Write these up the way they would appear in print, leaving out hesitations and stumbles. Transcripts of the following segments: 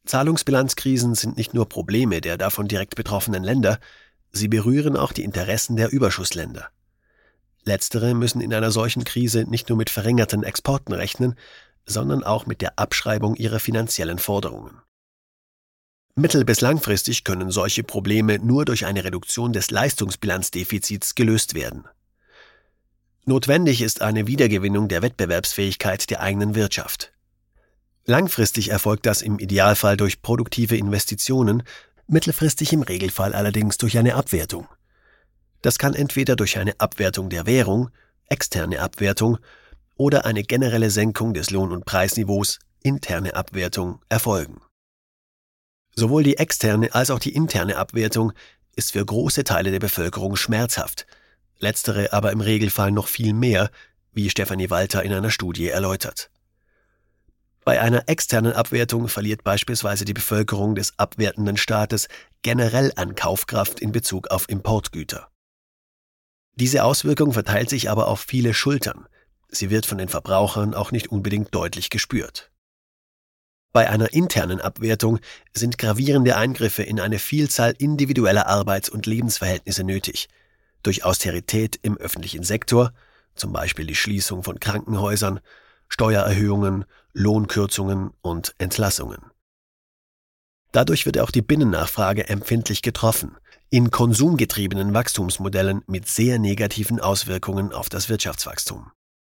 Zahlungsbilanzkrisen sind nicht nur Probleme der davon direkt betroffenen Länder, sie berühren auch die Interessen der Überschussländer. Letztere müssen in einer solchen Krise nicht nur mit verringerten Exporten rechnen, sondern auch mit der Abschreibung ihrer finanziellen Forderungen. Mittel- bis langfristig können solche Probleme nur durch eine Reduktion des Leistungsbilanzdefizits gelöst werden. Notwendig ist eine Wiedergewinnung der Wettbewerbsfähigkeit der eigenen Wirtschaft. Langfristig erfolgt das im Idealfall durch produktive Investitionen, mittelfristig im Regelfall allerdings durch eine Abwertung. Das kann entweder durch eine Abwertung der Währung, externe Abwertung, oder eine generelle Senkung des Lohn- und Preisniveaus, interne Abwertung, erfolgen. Sowohl die externe als auch die interne Abwertung ist für große Teile der Bevölkerung schmerzhaft, letztere aber im Regelfall noch viel mehr, wie Stefanie Walter in einer Studie erläutert. Bei einer externen Abwertung verliert beispielsweise die Bevölkerung des abwertenden Staates generell an Kaufkraft in Bezug auf Importgüter. Diese Auswirkung verteilt sich aber auf viele Schultern. Sie wird von den Verbrauchern auch nicht unbedingt deutlich gespürt. Bei einer internen Abwertung sind gravierende Eingriffe in eine Vielzahl individueller Arbeits- und Lebensverhältnisse nötig. Durch Austerität im öffentlichen Sektor, zum Beispiel die Schließung von Krankenhäusern, Steuererhöhungen, Lohnkürzungen und Entlassungen. Dadurch wird auch die Binnennachfrage empfindlich getroffen, in konsumgetriebenen Wachstumsmodellen mit sehr negativen Auswirkungen auf das Wirtschaftswachstum.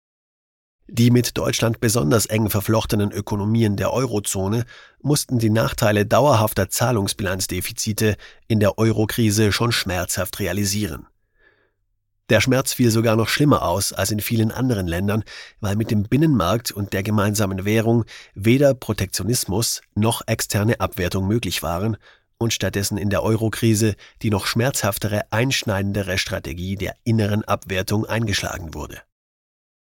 Die mit Deutschland besonders eng verflochtenen Ökonomien der Eurozone mussten die Nachteile dauerhafter Zahlungsbilanzdefizite in der Eurokrise schon schmerzhaft realisieren. Der Schmerz fiel sogar noch schlimmer aus als in vielen anderen Ländern, weil mit dem Binnenmarkt und der gemeinsamen Währung weder Protektionismus noch externe Abwertung möglich waren und stattdessen in der Eurokrise die noch schmerzhaftere, einschneidendere Strategie der inneren Abwertung eingeschlagen wurde.